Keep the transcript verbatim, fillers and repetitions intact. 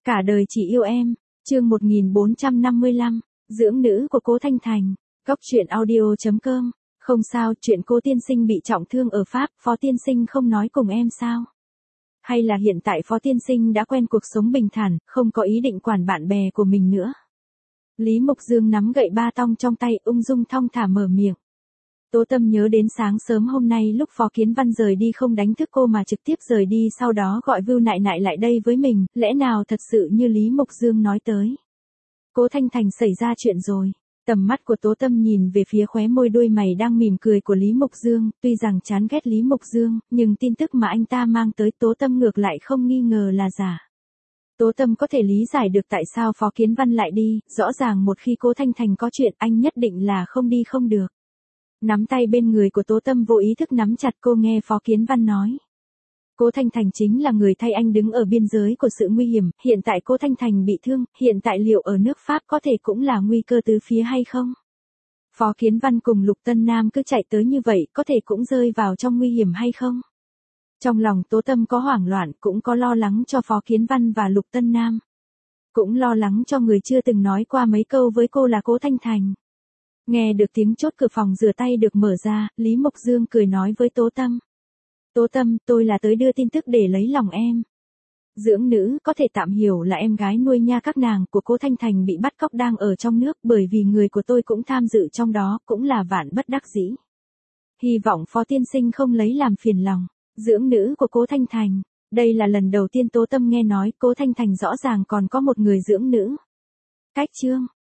Cả đời chỉ yêu em, chương một nghìn bốn trăm năm mươi lăm, dưỡng nữ của Cố Thanh Thành, góc truyện audio chấm com. Không sao, chuyện Cố tiên sinh bị trọng thương ở Pháp, Phó tiên sinh không nói cùng em sao? Hay là hiện tại Phó tiên sinh đã quen cuộc sống bình thản, không có ý định quản bạn bè của mình nữa? Lý Mục Dương nắm gậy ba tong trong tay, ung dung thong thả mở miệng. Tố Tâm nhớ đến sáng sớm hôm nay lúc Phó Kiến Văn rời đi không đánh thức cô mà trực tiếp rời đi, sau đó gọi Vưu Nại Nại lại đây với mình, lẽ nào thật sự như Lý Mục Dương nói tới? Cố Thanh Thành xảy ra chuyện rồi. Tầm mắt của Tố Tâm nhìn về phía khóe môi đuôi mày đang mỉm cười của Lý Mục Dương, tuy rằng chán ghét Lý Mục Dương, nhưng tin tức mà anh ta mang tới Tố Tâm ngược lại không nghi ngờ là giả. Tố Tâm có thể lý giải được tại sao Phó Kiến Văn lại đi, rõ ràng một khi Cố Thanh Thành có chuyện anh nhất định là không đi không được. Nắm tay bên người của Tố Tâm vô ý thức nắm chặt, cô nghe Phó Kiến Văn nói. Cố Thanh Thành chính là người thay anh đứng ở biên giới của sự nguy hiểm, hiện tại Cố Thanh Thành bị thương, hiện tại liệu ở nước Pháp có thể cũng là nguy cơ tứ phía hay không? Phó Kiến Văn cùng Lục Tân Nam cứ chạy tới như vậy, có thể cũng rơi vào trong nguy hiểm hay không? Trong lòng Tố Tâm có hoảng loạn, cũng có lo lắng cho Phó Kiến Văn và Lục Tân Nam. Cũng lo lắng cho người chưa từng nói qua mấy câu với cô là Cố Thanh Thành. Nghe được tiếng chốt cửa phòng rửa tay được mở ra, Lý Mục Dương cười nói với Tố Tâm. Tố Tâm, tôi là tới đưa tin tức để lấy lòng em. Dưỡng nữ có thể tạm hiểu là em gái nuôi nha các nàng của Cố Thanh Thành bị bắt cóc đang ở trong nước, bởi vì người của tôi cũng tham dự trong đó, cũng là vạn bất đắc dĩ. Hy vọng Phó tiên sinh không lấy làm phiền lòng. Dưỡng nữ của Cố Thanh Thành, đây là lần đầu tiên Tố Tâm nghe nói Cố Thanh Thành rõ ràng còn có một người dưỡng nữ. Cách chương